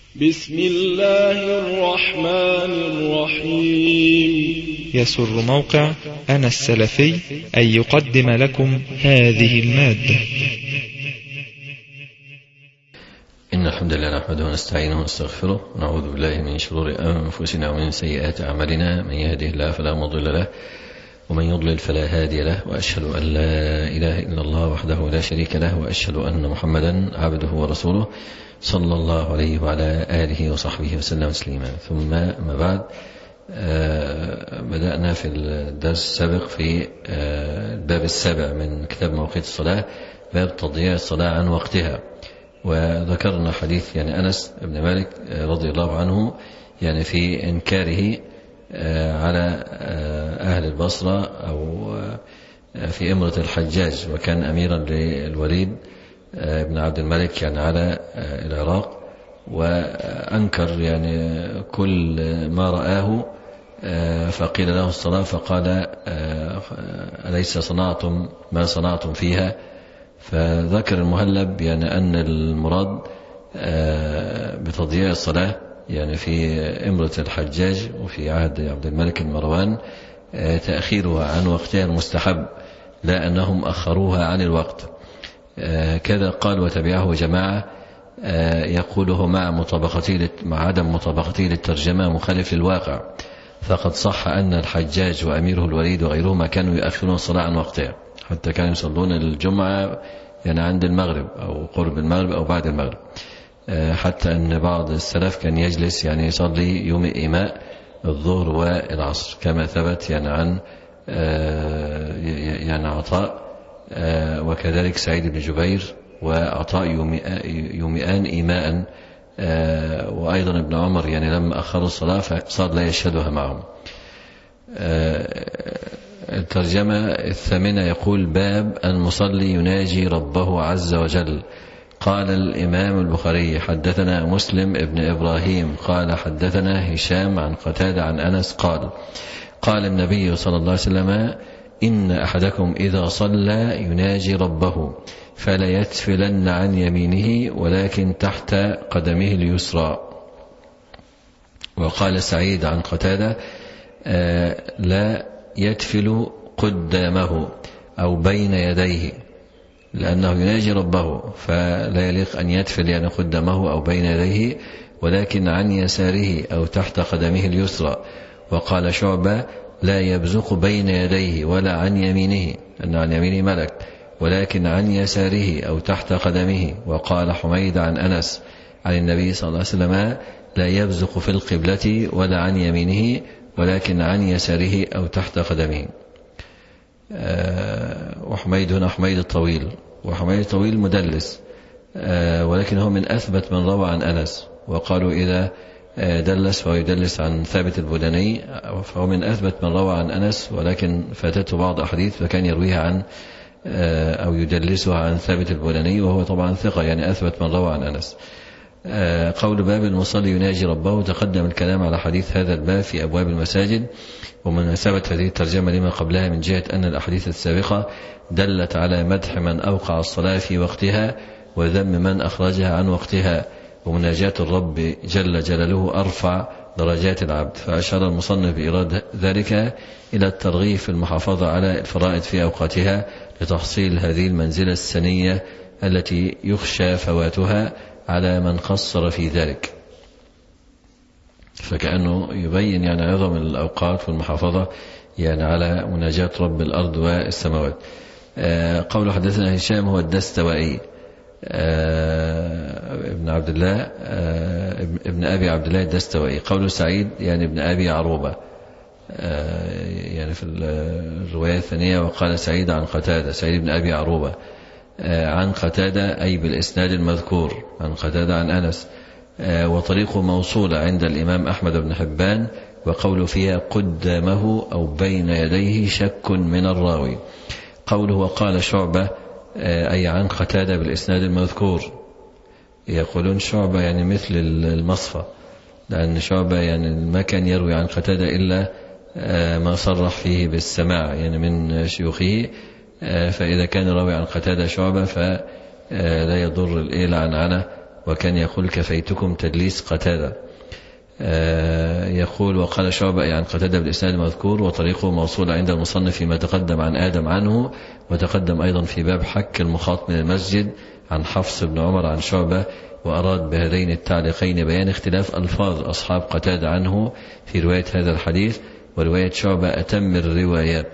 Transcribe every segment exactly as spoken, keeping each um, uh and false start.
بسم الله الرحمن الرحيم. يسر موقع أنا السلفي أن يقدم لكم هذه المادة. إن الحمد لله نحمده ونستعينه ونستغفره ونعوذ بالله من شرور أنفسنا ومن سيئات أعمالنا. من يهده الله فلا مضل له ومن يضلل فلا هادي له، وأشهد أن لا إله إلا الله وحده لا شريك له، وأشهد أن محمدا عبده ورسوله صلى الله عليه وعلى آله وصحبه وسلم تسليما. ثم ما بعد، آه بدأنا في الدرس السابق في آه الباب السابع من كتاب مواقيت الصلاة، باب تضييع الصلاة عن وقتها. وذكرنا حديث يعني أنس بن مالك رضي الله عنه يعني في إنكاره على أهل البصرة أو في إمرة الحجاج، وكان أميرا للوليد بن عبد الملك يعني على العراق، وأنكر يعني كل ما رآه، فقيل له الصلاة فقال أليس صنعتم ما صنعتم فيها؟ فذكر المهلب يعني أن المراد بتضييع الصلاة يعني في إمرة الحجاج وفي عهد عبد الملك المروان تأخيرها عن وقتها المستحب، لا أنهم أخروها عن الوقت. كذا قال وتبعه جماعة يقوله مع مطابقته مع عدم مطابقته للترجمة مخالف للواقع، فقد صح أن الحجاج وأميره الوليد وغيرهما كانوا يأخرون الصلاة عن وقتها، حتى كانوا يصلون الجمعة يعني عند المغرب أو قرب المغرب أو بعد المغرب، حتى أن بعض السلف كان يجلس يعني يصلي يوم إيماء الظهر والعصر، كما ثبت يعني عن يعني عطاء وكذلك سعيد بن جبير وعطاء يومئان إيماء، وأيضا ابن عمر يعني لما أخروا الصلاة فصار لا يشهدها معهم. الترجمة الثامنة يقول باب المصلي يناجي ربه عز وجل. قال الإمام البخاري حدثنا مسلم ابن إبراهيم قال حدثنا هشام عن قتادة عن أنس قال قال النبي صلى الله عليه وسلم إن أحدكم إذا صلى يناجي ربه فلا يتفلن عن يمينه ولكن تحت قدمه اليسرى. وقال سعيد عن قتادة آه لا يتفل قدامه أو بين يديه، لأنه يناجي ربه فلا يليق أن يتفل يعني قدامه أو بين يديه، ولكن عن يساره أو تحت قدمه اليسرى. وقال شعبة لا يبزق بين يديه ولا عن يمينه، أن عن يمينه ملك، ولكن عن يساره أو تحت قدمه. وقال حميد عن أنس عن النبي صلى الله عليه وسلم لا يبزق في القبلة ولا عن يمينه ولكن عن يساره أو تحت قدمه. أه وحميد هنا حميد الطويل، وحميد الطويل مدلس، أه ولكن هو من أثبت من روى عن أنس، وقالوا إذا دلس فهو يدلس عن ثابت البناني، فهو من أثبت من روى عن أنس، ولكن فاتته بعض أحاديث فكان يرويها عن أه أو يدلسها عن ثابت البناني، وهو طبعا ثقة يعني أثبت من روى عن أنس. قول باب المصلي يناجي ربه، تقدم الكلام على حديث هذا الباب في أبواب المساجد، ومناسبة هذه الترجمة لما قبلها من جهة أن الأحاديث السابقة دلت على مدح من أوقع الصلاة في وقتها وذم من أخرجها عن وقتها، ومناجاة الرب جل جلاله أرفع درجات العبد. فأشار المصنف بإرادة ذلك إلى الترغيب في المحافظة على الفرائض في أوقاتها لتحصيل هذه المنزلة السنية التي يخشى فواتها على من قصر في ذلك. فكأنه يبين يعني عظم الأوقات والمحافظة يعني على مناجاة رب الأرض والسماوات. آه قول حدثنا هشام هو الدستوائي آه ابن عبد الله آه ابن أبي عبد الله الدستوائي. قول سعيد يعني ابن أبي عروبة آه يعني في الرواية الثانية. وقال سعيد عن قتادة سعيد بن أبي عروبة عن قتادة أي بالإسناد المذكور عن قتادة عن أنس، وطريقه موصولة عند الإمام أحمد بن حبان. وقول فيها قدامه أو بين يديه شك من الراوي. قوله وقال شعبة أي عن قتادة بالإسناد المذكور. يقولون شعبة يعني مثل المصفى، لأن شعبة يعني ما كان يروي عن قتادة إلا ما صرح فيه بالسماع يعني من شيوخه، فإذا كان راوي عن قتادة شعبة فلا يضر الإيه العنعنة وكان يقول كفيتكم تدليس قتادة. يقول وقال شعبة عن قتادة بالإسناد المذكور وطريقه موصول عند المصنف فيما تقدم عن آدم عنه، وتقدم أيضا في باب حك المخاط من المسجد عن حفص بن عمر عن شعبة، وأراد بهذين التعليقين بيان اختلاف ألفاظ أصحاب قتادة عنه في رواية هذا الحديث، ورواية شعبة أتم الروايات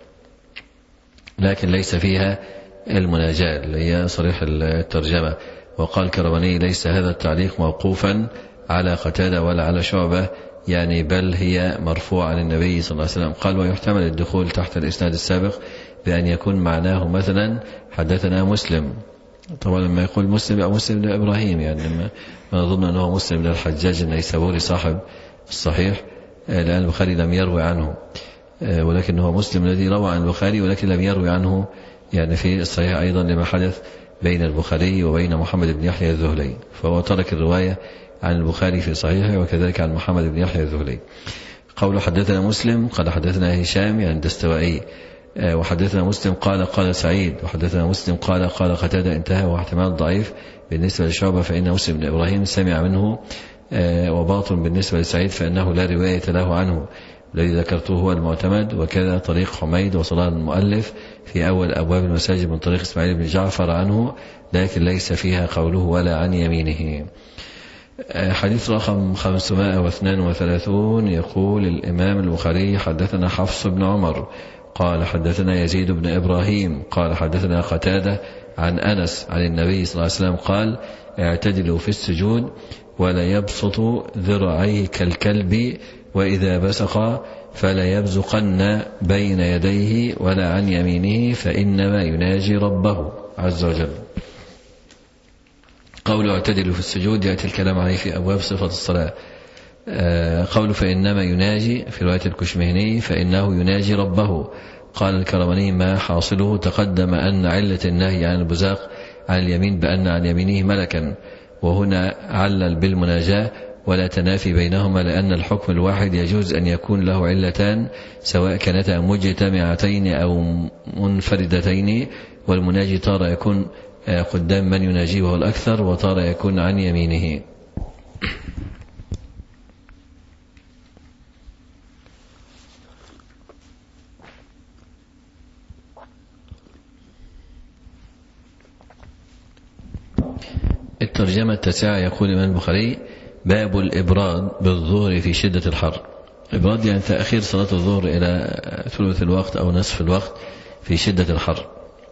لكن ليس فيها المناجاة اللي هي صريح الترجمة. وقال كرماني ليس هذا التعليق موقوفا على قتادة ولا على شعبة، يعني بل هي مرفوعة عن النبي صلى الله عليه وسلم. قال ويحتمل الدخول تحت الإسناد السابق بأن يكون معناه مثلا حدثنا مسلم، طبعا لما يقول مسلم أو مسلم لإبراهيم، يعني لما نظن أنه مسلم للحجاج النيسابوري صاحب الصحيح، لأن البخاري لم يروي عنه، ولكن هو مسلم الذي روى عن البخاري ولكن لم يروي عنه يعني في الصحيح أيضا لما حدث بين البخاري وبين محمد بن يحيى الذهلي، فهو ترك الرواية عن البخاري في صحيحه وكذلك عن محمد بن يحيى الذهلي. قول حدثنا مسلم قال حدثنا هشام يعني الدستوائي، وحدثنا مسلم قال قال سعيد، وحدثنا مسلم قال قال قتادة، انتهى، واحتمال ضعيف بالنسبة لشعبة فإن مسلم بن إبراهيم سمع منه، وباطل بالنسبة لسعيد فإنه لا رواية له عنه، الذي ذكرته هو المعتمد. وكذا طريق حميد وصلاه المؤلف في أول أبواب المساجد من طريق إسماعيل بن جعفر عنه، لكن ليس فيها قوله ولا عن يمينه. حديث رقم خمسمائة واثنين وثلاثون يقول الإمام البخاري حدثنا حفص بن عمر قال حدثنا يزيد بن إبراهيم قال حدثنا قتادة عن أنس عن النبي صلى الله عليه وسلم قال اعتدلوا في السجود ولا يبسط ذراعيه كالكلب، وإذا بسق فلا يبزقن بين يديه ولا عن يمينه فإنما يناجي ربه عز وجل. قول اعتدلوا في السجود يأتي الكلام عليه في أبواب صفة الصلاة. قول فإنما يناجي في رواية الكشمهني فإنه يناجي ربه. قال الكرماني ما حاصله تقدم أن علة النهي عن البزاق عن اليمين بأن عن يمينه ملكا، وهنا علل بالمناجاة ولا تنافي بينهما، لأن الحكم الواحد يجوز أن يكون له علتان سواء كانتا مجتمعتين أو منفردتين، والمناجي تارة يكون قدام من يناجيه وهو الأكثر، وتارة يكون عن يمينه. الترجمة التاسعة يقول الإمام البخاري باب الإبراد بالظهر في شدة الحر. إبراد يعني تأخير صلاة الظهر إلى ثلث الوقت أو نصف الوقت في شدة الحر.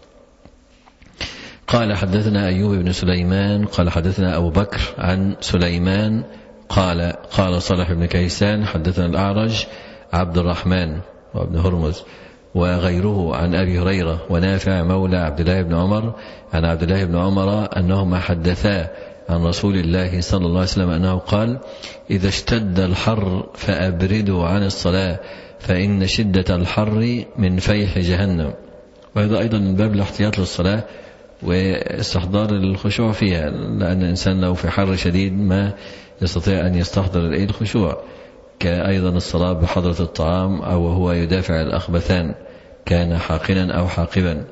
قال حدثنا أيوب بن سليمان قال حدثنا أبو بكر عن سليمان قال قال صالح بن كيسان حدثنا الأعرج عبد الرحمن وابن هرمز وغيره عن أبي هريرة ونافع مولى عبد الله بن عمر عن عبد الله بن عمر أنهما حدثا عن رسول الله صلى الله عليه وسلم أنه قال إذا اشتد الحر فأبردوا عن الصلاة فإن شدة الحر من فيح جهنم. وهذا أيضا من باب الاحتياط للصلاة واستحضار الخشوع فيها، لأن الإنسان لو في حر شديد ما يستطيع أن يستحضر الأيد الخشوع، كأيضا الصلاة بحضرة الطعام أو هو يدافع الأخبثان كان حاقنا أو حاقبا.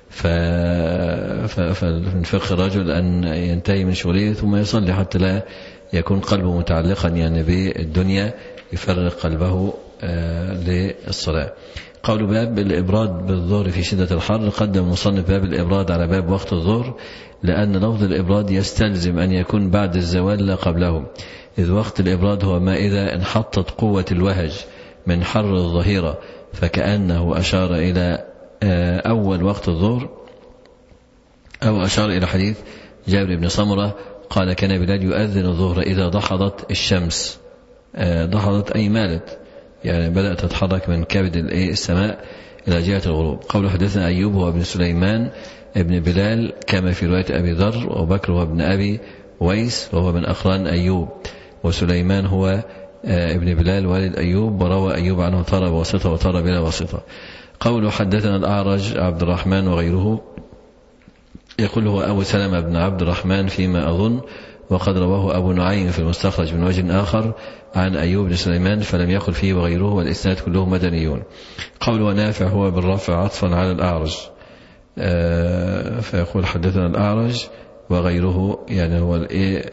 فمن فقه الرجل أن ينتهي من شغله ثم يصلي حتى لا يكون قلبه متعلقا يعني بالدنيا، يفرق قلبه للصلاة. قول باب الإبراد بالظهر في شدة الحر. قدم المصنف باب الإبراد على باب وقت الظهر لأن لفظ الإبراد يستلزم أن يكون بعد الزوال لا قبله، إذ وقت الإبراد هو ما إذا انحطت قوة الوهج من حر الظهيرة، فكأنه أشار إلى أول وقت الظهر أو أشار إلى حديث جابر بن سمرة قال كان بلال يؤذن الظهر إذا ضحضت الشمس. ضحضت أي مالت، يعني بدأت تتحرك من كبد السماء إلى جهة الغروب. قول حدثنا أيوب هو ابن سليمان ابن بلال كما في رواية أبي ذر، وبكر هو ابن أبي ويس وهو من أقران أيوب، وسليمان هو ابن بلال والد أيوب، وروى أيوب عنه ترى بواسطة وترى بلا واسطة. قول حدثنا الأعرج عبد الرحمن وغيره يقول هو أبو سلمة بن عبد الرحمن فيما أظن، وقد رواه أبو نعيم في المستخرج من وجه آخر عن أيوب بن سليمان فلم يقل فيه وغيره، والإسناد كله مدنيون. قول ونافع هو بالرفع عطفا على الأعرج، فيقول حدثنا الأعرج وغيره يعني هو الإيه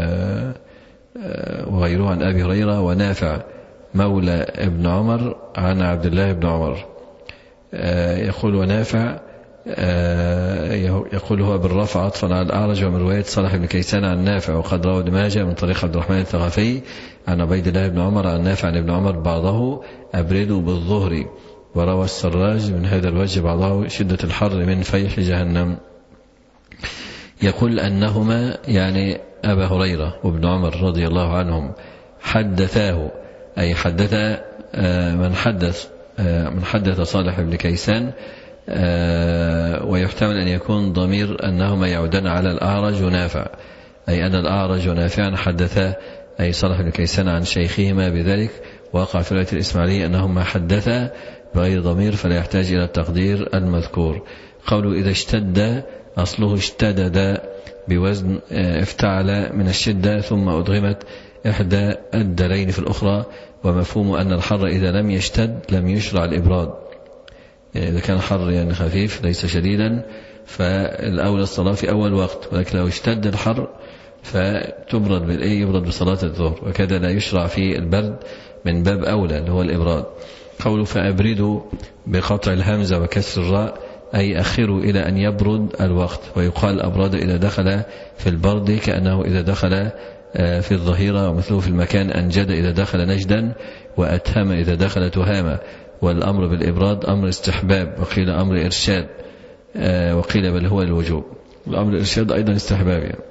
وغيره عن أبي هريرة ونافع مولى ابن عمر عن عبد الله بن عمر. يقول ونافع يقول هو بالرفع عطفا على الأعرج ومن رواية صالح بن كيسان عن نافع، وقد روى ابن ماجه من طريق عبد الرحمن الثقفي عن عبيد الله بن عمر عن نافع عن ابن عمر بعضه أبردوا بالظهر، وروى السراج من هذا الوجه بعضه شدة الحر من فيح جهنم. يقول أنهما يعني أبا هريرة وابن عمر رضي الله عنهم حدثاه، أي حدث من حدث من حدث صالح بن كيسان، ويحتمل أن يكون ضمير أنهما يعودان على الأعرج ونافع، أي أن الأعرج ونافعا حدثا أي صالح بن كيسان عن شيخهما بذلك. وقع في رواية الإسماعيلية أنهما حدثا بغير ضمير فلا يحتاج إلى التقدير المذكور. قوله إذا اشتد أصله اشتدد بوزن افتعل من الشدة ثم أدغمت إحدى الدلين في الأخرى، ومفهوم أن الحر إذا لم يشتد لم يشرع الإبراد، يعني إذا كان الحر يعني خفيف ليس شديدا فالأولى الصلاة في أول وقت، ولكن لو اشتد الحر فتبرد بالإيه يبرد بصلاة الظهر، وكذا لا يشرع في البرد من باب أولى اللي هو الإبراد. قوله فأبردوا بقطع الهمزة وكسر الراء أي أخروا إلى أن يبرد الوقت، ويقال أبرد إذا دخل في البرد كأنه إذا دخل في الظهيرة، ومثله في المكان أنجد إذا دخل نجدا، وأتهم إذا دخل تهامة. والأمر بالإبراد أمر استحباب، وقيل أمر إرشاد، وقيل بل هو الوجوب. الأمر الإرشاد أيضا استحباب يعني.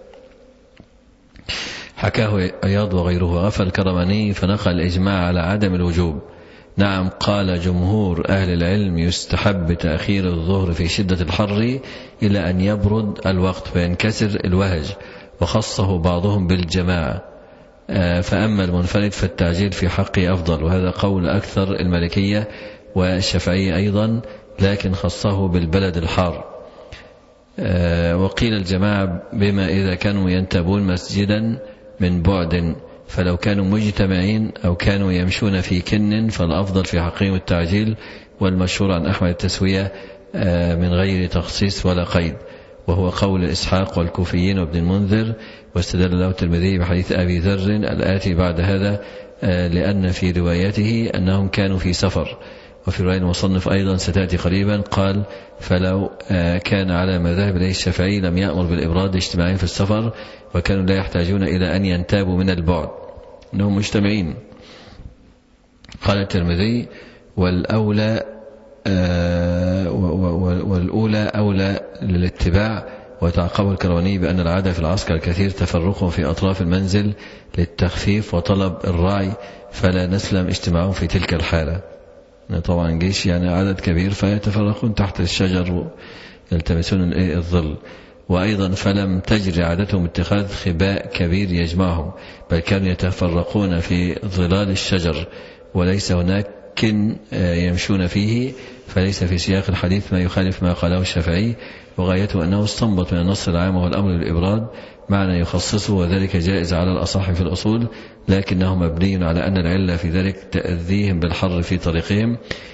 حكاه عياض وغيره. وغفى الكرماني فنقل الإجماع على عدم الوجوب. نعم قال جمهور أهل العلم يستحب تأخير الظهر في شدة الحر إلى أن يبرد الوقت فينكسر الوهج، وخصه بعضهم بالجماعة. فأما المنفرد فالتعجيل في حقه أفضل، وهذا قول أكثر المالكية والشافعية أيضا، لكن خصه بالبلد الحار. وقيل الجماعة بما إذا كانوا ينتبون مسجدا من بعد، فلو كانوا مجتمعين أو كانوا يمشون في كن فالأفضل في حقهم التعجيل، والمشهور عن أحمد التسوية من غير تخصيص ولا قيد، وهو قول إسحاق والكوفيين وابن المنذر. واستدل له الترمذي بحديث أبي ذر الآتي بعد هذا، لأن في روايته أنهم كانوا في سفر. وفي رواية المصنف أيضا ستأتي قريبا قال فلو كان على ما ذهب إليه الشافعي لم يأمر بالإبراد اجتماعين في السفر، وكانوا لا يحتاجون إلى أن ينتابوا من البعد أنهم مجتمعين. قال الترمذي والأولى والأولى أولى للاتباع. وتعقب الكرماني بأن العادة في العسكر الكثير تفرقهم في أطراف المنزل للتخفيف وطلب الرعي، فلا نسلم اجتماعهم في تلك الحالة. طبعا جيش يعني عدد كبير فيتفرقون تحت الشجر ويلتمسون الظل. وأيضا فلم تجري عادتهم اتخاذ خباء كبير يجمعهم، بل كانوا يتفرقون في ظلال الشجر وليس هناك كن يمشون فيه، فليس في سياق الحديث ما يخالف ما قاله الشافعي. وغايته أنه استنبط من النص العام وهو الأمر بالإبراد معنى يخصصه، وذلك جائز على الأصح في الأصول، لكنه مبني على أن العلة في ذلك تأذيهم بالحر في طريقهم.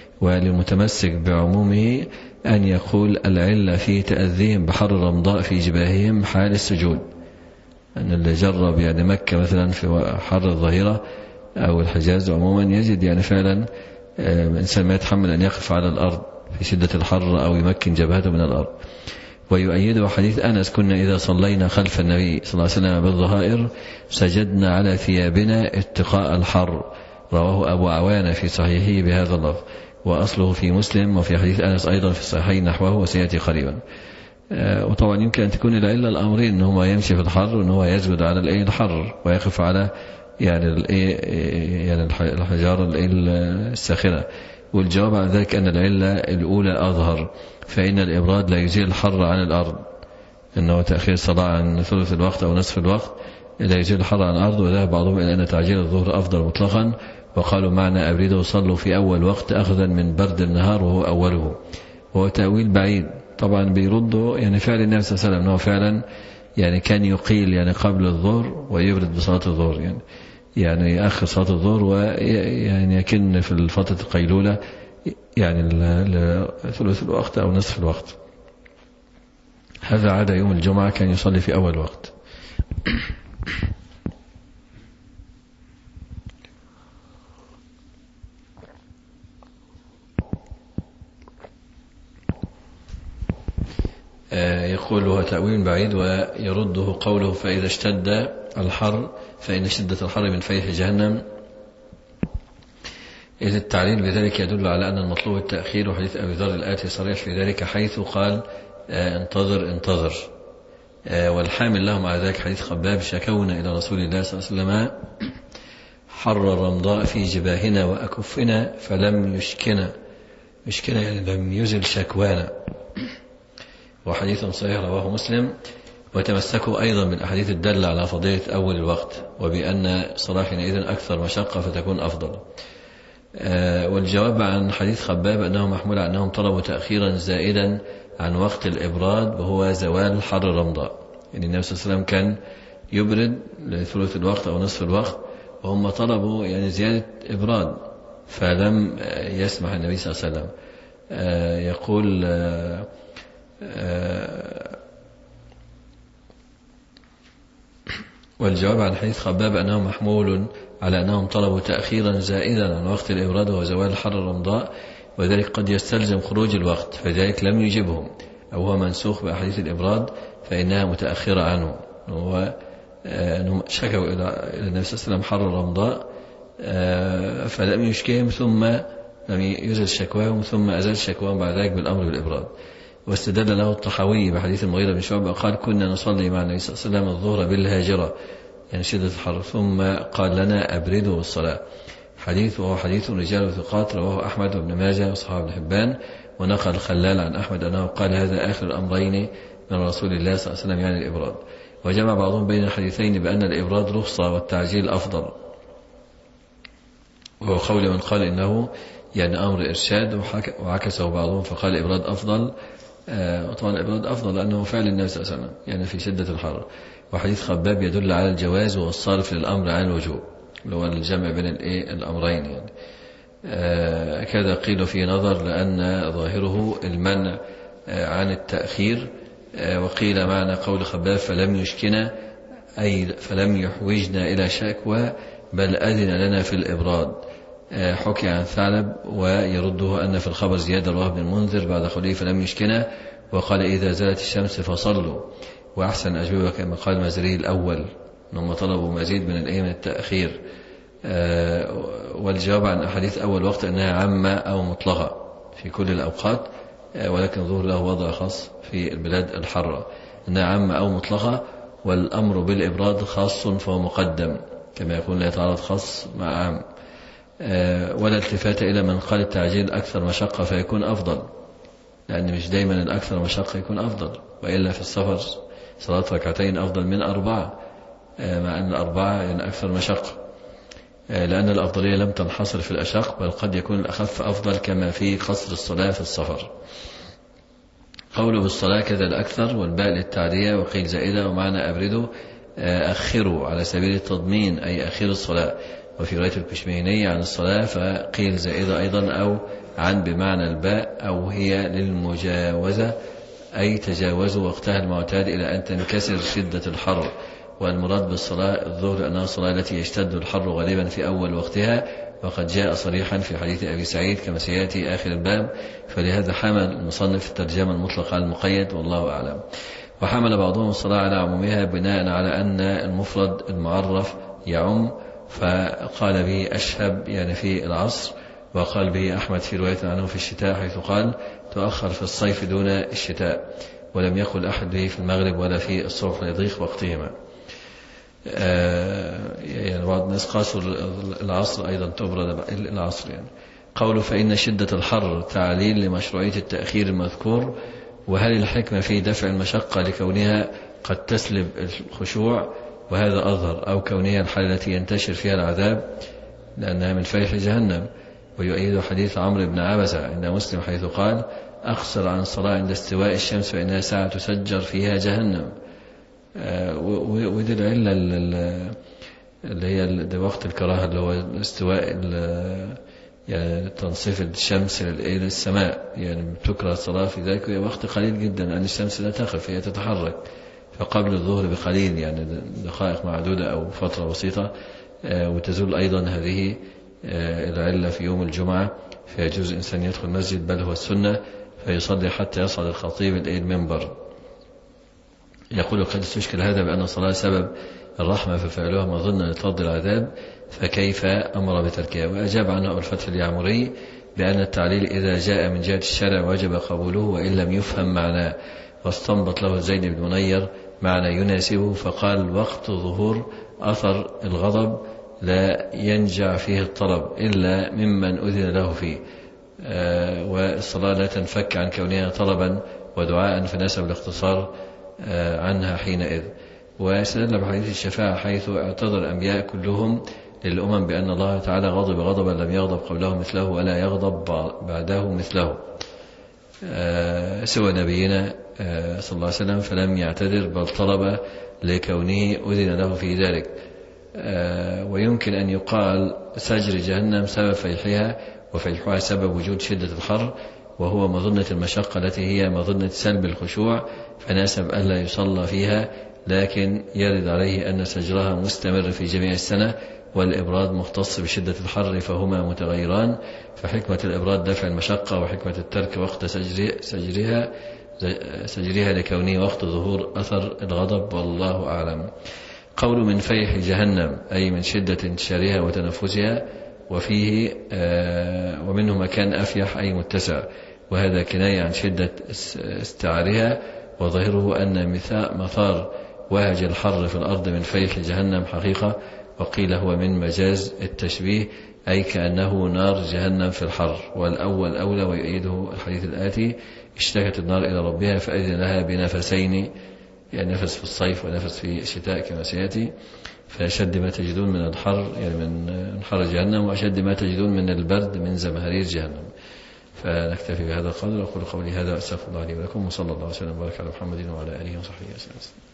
وللمتمسك بعمومه أن يقول العلة في تأذيهم بحر الرمضاء في جباههم حال السجود، أن اللي جرب يعني مكة مثلا في حر الظهيرة أو الحجاز عموما يجد يعني فعلا إنسان ما يتحمل أن يقف على الأرض في شدة الحر أو يمكن جبهته من الأرض. ويؤيده حديث أنس كنا إذا صلينا خلف النبي صلى الله عليه وسلم بالظهائر سجدنا على ثيابنا اتقاء الحر، رواه أبو عوانة في صحيحه بهذا اللفظ، وأصله في مسلم، وفي حديث أنس أيضا في الصحيحين نحوه وسيأتي قريبا. وطبعا يمكن أن تكون العلة الأمرين، أنه يمشي في الحر وأنه يسجد على الحر ويقف على يعني يعني الحجارة الساخنة. والجواب عن ذلك أن العلة الأولى أظهر، فإن الإبراد لا يزيل الحر عن الأرض، إنه تأخير الصلاة عن ثلث الوقت أو نصف الوقت لا يزيل الحر عن الأرض. وذهب بعضهم إلى أن تعجيل الظهر أفضل مطلقا، وقالوا معنى أبرده صلوا في أول وقت أخذا من برد النهار وهو أوله، وهو تأويل بعيد. طبعا بيردوا يعني فعل النبي صلى الله عليه وسلم أنه فعلا يعني كان يقيل يعني قبل الظهر ويبرد بصلاة الظهر، يعني يعني يأخر صلاة الظهر ويعني يكن في فترة القيلولة يعني ثلث الوقت أو نصف الوقت. هذا عادة يوم الجمعة كان يصلي في أول وقت. يقول هو تأويل بعيد ويرده قوله فإذا اشتد الحر فإن شدة الحر من فيح جهنم، إذ التعليل بذلك يدل على أن المطلوب التأخير، وحديث أبي ذر الآتي صريح في ذلك حيث قال انتظر انتظر. والحامل لهم على ذلك حديث خباب شكونا إلى رسول الله صلى الله عليه وسلم حر الرمضاء في جباهنا وأكفنا فلم يشكنا، يشكنا يعني لم يزل شكوانا، وحديث صحيح رواه مسلم. وتمسكوا أيضا بالأحاديث الدالة على فضيلة أول الوقت وبأن صلاة حينئذ أكثر مشقة فتكون أفضل. والجواب عن حديث خباب أنه محمول على أنهم طلبوا تأخيرا زائدا عن وقت الإبراد وهو زوال حر الرمضاء، يعني النبي صلى الله عليه وسلم كان يبرد لثلث الوقت أو نصف الوقت، وهم طلبوا يعني زيادة إبراد فلم يسمح النبي صلى الله عليه وسلم. يقول والجواب عن حديث خباب أنه محمول على أنهم طلبوا تأخيرا زائدا عن وقت الإبراد وهو زوال حر الرمضاء، وذلك قد يستلزم خروج الوقت، فذلك لم يجبهم، أو هو منسوخ بأحاديث الإبراد فإنها متأخرة عنه. وأنهم شكوا إلى النبي صلى الله عليه وسلم حر الرمضاء فلم يشكيهم ثم لم يزل شكواهم ثم أزل شكواهم بعد ذلك بالأمر بالإبراد. واستدل له الطحاوي بحديث المغيرة بن شعبة قال كنا نصلي مع النبي صلى الله عليه وسلم الظهر بالهاجرة يعني شدة الحر ثم قال لنا أبردوا بالصلاة، حديث وهو حديث رجال وثقات رواه أحمد وابن ماجه وصحابه ابن حبان. ونقل الخلال عن أحمد أنه قال هذا آخر الأمرين من رسول الله صلى الله عليه وسلم يعني الإبراد. وجمع بعضهم بين الحديثين بأن الإبراد رخصة والتعجيل أفضل، وهو قول من قال إنه يعني أمر إرشاد، وعكسه بعضهم فقال الإبراد أفضل. وطبعا الإبراد أفضل لأنه فعل النبي صلى الله عليه وسلم يعني في شدة الحر. وحديث خباب يدل على الجواز والصارف للأمر عن الوجوب، اللي هو الجمع بين الأمرين يعني. آه كذا قيل في نظر لأن ظاهره المنع آه عن التأخير. آه وقيل معنى قول خباب فلم يشكنا أي فلم يحوجنا إلى شكوى بل أذن لنا في الإبراد. آه حكي عن ثعلب ويرده أن في الخبر زيادة رواه ابن المنذر بعد قوله فلم يشكنا وقال إذا زالت الشمس فصلوا. وأحسن أجوبة كما قال المازري الأول أنهم طلبوا مزيد من الأيام التأخير. آه والجواب عن أحاديث أول وقت أنها عامة أو مطلقة في كل الأوقات، آه ولكن ظهر له وضع خاص في البلاد الحارة، أنها عامة أو مطلقة، والأمر بالإبراد خاص فهو مقدم كما يكون لا يتعارض خاص مع عام. آه ولا التفات إلى من قال التعجيل أكثر مشقة فيكون أفضل، لأن مش دايما الأكثر مشقة يكون أفضل، وإلا في السفر صلاة ركعتين أفضل من أربعة، آه مع أن الأربعة يعني أكثر مشقة، لأن الأفضلية لم تنحصر في الأشق بل قد يكون الأخف أفضل كما في قصر الصلاة في السفر. قوله بالصلاة كذا الأكثر والباء للتعدية وقيل زائدة، ومعنى أبردوا أخروا على سبيل التضمين أي أخير الصلاة. وفي رواية الكشميهنية عن الصلاة فقيل زائدة أيضا أو عن بمعنى الباء أو هي للمجاوزة أي تجاوزوا وقتها المعتاد إلى أن تنكسر شدة الحر. والمراد بالصلاة الظهر لأنها الصلاة التي يشتد الحر غالبا في أول وقتها، وقد جاء صريحا في حديث أبي سعيد كما سيأتي آخر الباب، فلهذا حمل المصنف الترجمة المطلقة على المقيد والله أعلم. وحمل بعضهم الصلاة على عمومها بناء على أن المفرد المعرف يعم، فقال به أشهب يعني في العصر، وقال به أحمد في رواية عنه في الشتاء حيث قال تؤخر في الصيف دون الشتاء، ولم يقل أحد به في المغرب ولا في الصبح ليضيق وقتهما. آه يعني بعض الناس قاسوا العصر أيضا تبرد العصر يعني. قوله فإن شدة الحر تعليل لمشروعية التأخير المذكور. وهل الحكمة في دفع المشقة لكونها قد تسلب الخشوع وهذا أظهر، أو كونها الحالة التي ينتشر فيها العذاب لأنها من فيح جهنم؟ ويؤيد حديث عمرو بن عبسة عند مسلم حيث قال أقصر عن الصلاة عند استواء الشمس فإنها ساعة تسجر فيها جهنم. آه ودي العلة اللي هي وقت الكراهة اللي هو استواء يعني تنصيف الشمس للسماء، يعني تكره الصلاة في ذلك وقت قليل جدا لأن الشمس لا تقف، هي تتحرك، فقبل الظهر بقليل يعني دقائق معدودة أو فترة بسيطة. وتزول أيضا هذه العلة في يوم الجمعة، فيجوز الإنسان يدخل المسجد، بل هو السنة، فيصلي حتى يصعد الخطيب إلى المنبر. يقول قد استشكل هذا بأن الصلاة سبب الرحمة ففعلها مظنة لطرد العذاب، فكيف أمر بتركها؟ وأجاب عنه أبو الفتح اليعمري بأن التعليل إذا جاء من جهة الشرع وجب قبوله وإن لم يفهم معناه، واستنبط له زيد بن منير معنى يناسبه، فقال وقت ظهور أثر الغضب لا ينجع فيه الطلب إلا ممن أذن له فيه، آه والصلاة لا تنفك عن كونها طلبا ودعاء، فنسب الاختصار آه عنها حينئذ. واستدل بحديث الشفاعة حيث اعتذر الأنبياء كلهم للأمم بأن الله تعالى غضب غضبا لم يغضب قبله مثله ولا يغضب بعده مثله، آه سوى نبينا آه صلى الله عليه وسلم فلم يعتذر بل طلب لكونه أذن له في ذلك. آه ويمكن أن يقال سجر جهنم سبب فيحها، وفيحها سبب وجود شدة الحر، وهو مظنة المشقة التي هي مظنة سلب الخشوع، فناسب ألا يصلى فيها، لكن يرد عليه أن سجرها مستمر في جميع السنة، والإبراد مختص بشدة الحر، فهما متغيران، فحكمة الإبراد دفع المشقة، وحكمة الترك وقت سجرها سجرها لكونه وقت ظهور أثر الغضب، والله أعلم. قول من فيح جهنم أي من شدة انتشارها وتنفسها، وفيه آه ومنه مكان أفيح أي متسع، وهذا كناية عن شدة استعارها، وظاهره أن مثار وهج الحر في الأرض من فيح جهنم حقيقة، وقيل هو من مجاز التشبيه أي كأنه نار جهنم في الحر، والأول أولى. ويؤيده الحديث الآتي اشتكت النار إلى ربها فأذن لها بنفسين، يعني نفس في الصيف ونفس في الشتاء كما سيأتي، فأشد ما تجدون من الحر يعني من حر جهنم، وأشد ما تجدون من البرد من زمهرير جهنم. فنكتفي بهذا القدر، أقول قولي هذا، أستغفر الله لي ولكم، وصلى الله وسلم وبارك على محمد وعلى آله وصحبه وسلم.